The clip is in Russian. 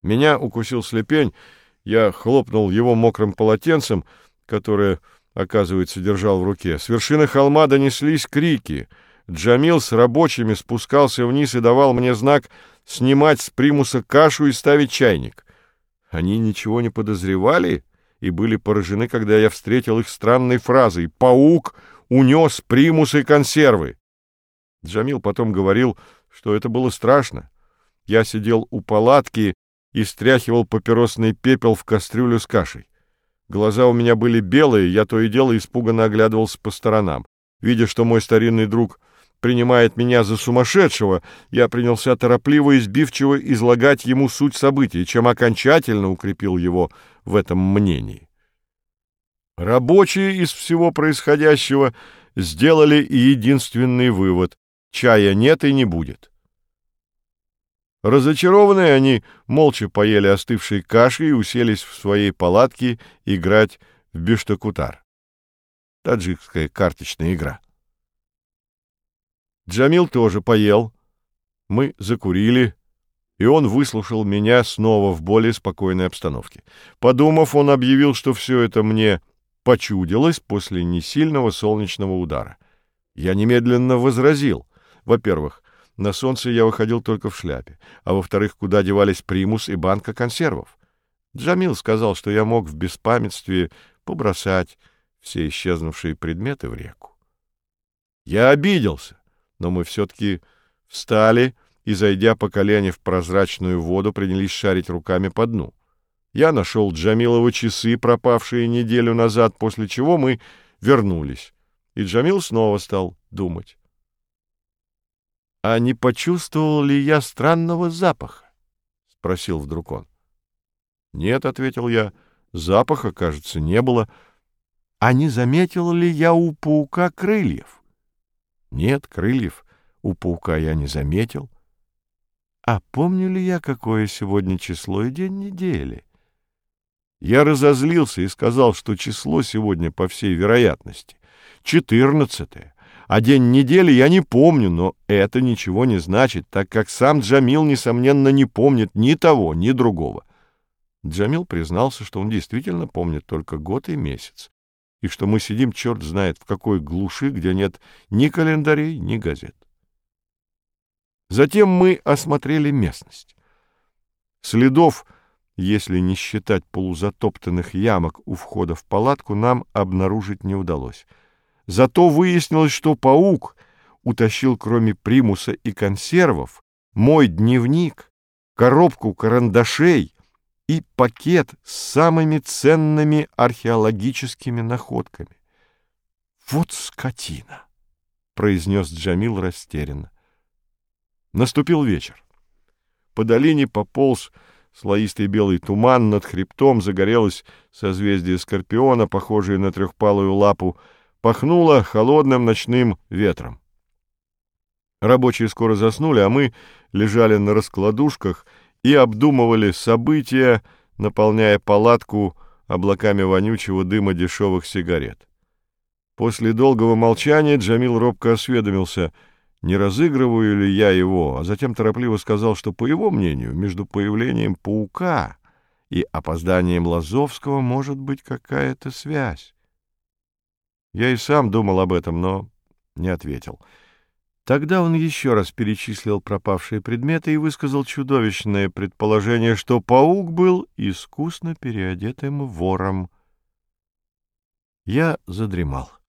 Меня укусил слепень, я хлопнул его мокрым полотенцем, которое, оказывается, держал в руке. С вершины холма донеслись крики. Джамил с рабочими спускался вниз и давал мне знак снимать с примуса кашу и ставить чайник. Они ничего не подозревали и были поражены, когда я встретил их странной фразой: «Паук унес примус и консервы». Джамил потом говорил, что это было страшно. Я сидел у палатки и стряхивал папиросный пепел в кастрюлю с кашей. Глаза у меня были белые, я то и дело испуганно оглядывался по сторонам. Видя, что мой старинный друг принимает меня за сумасшедшего, я принялся торопливо и сбивчиво излагать ему суть событий, чем окончательно укрепил его в этом мнении. Рабочие из всего происходящего сделали единственный вывод: чая нет и не будет. Разочарованные, они молча поели остывшей каши и уселись в своей палатке играть в биштакутар. Таджикская карточная игра. Джамил тоже поел. Мы закурили, и он выслушал меня снова в более спокойной обстановке. Подумав, он объявил, что все это мне почудилось после несильного солнечного удара. Я немедленно возразил. Во-первых, на солнце я выходил только в шляпе, а во-вторых, куда девались примус и банка консервов? Джамил сказал, что я мог в беспамятстве побросать все исчезнувшие предметы в реку. Я обиделся, но мы все-таки встали и, зайдя по колени в прозрачную воду, принялись шарить руками по дну. Я нашел Джамиловы часы, пропавшие неделю назад, после чего мы вернулись, и Джамил снова стал думать. «А не почувствовал ли я странного запаха?» — спросил вдруг он. «Нет», — ответил я, — «запаха, кажется, не было». «А не заметил ли я у паука крыльев?» «Нет, крыльев у паука я не заметил». «А помню ли я, какое сегодня число и день недели?» Я разозлился и сказал, что число сегодня, по всей вероятности, 14-е. А день недели я не помню, но это ничего не значит, так как сам Джамил, несомненно, не помнит ни того, ни другого. Джамил признался, что он действительно помнит только год и месяц, и что мы сидим черт знает в какой глуши, где нет ни календарей, ни газет. Затем мы осмотрели местность. Следов, если не считать полузатоптанных ямок у входа в палатку, нам обнаружить не удалось. Зато выяснилось, что паук утащил, кроме примуса и консервов, мой дневник, коробку карандашей и пакет с самыми ценными археологическими находками. «Вот скотина!» — произнес Джамил растерянно. Наступил вечер. По долине пополз слоистый белый туман, над хребтом загорелось созвездие Скорпиона, похожее на трехпалую лапу, пахнуло холодным ночным ветром. Рабочие скоро заснули, а мы лежали на раскладушках и обдумывали события, наполняя палатку облаками вонючего дыма дешевых сигарет. После долгого молчания Джамил робко осведомился, не разыгрываю ли я его, а затем торопливо сказал, что, по его мнению, между появлением паука и опозданием Лазовского может быть какая-то связь. Я и сам думал об этом, но не ответил. Тогда он еще раз перечислил пропавшие предметы и высказал чудовищное предположение, что паук был искусно переодетым вором. Я задремал.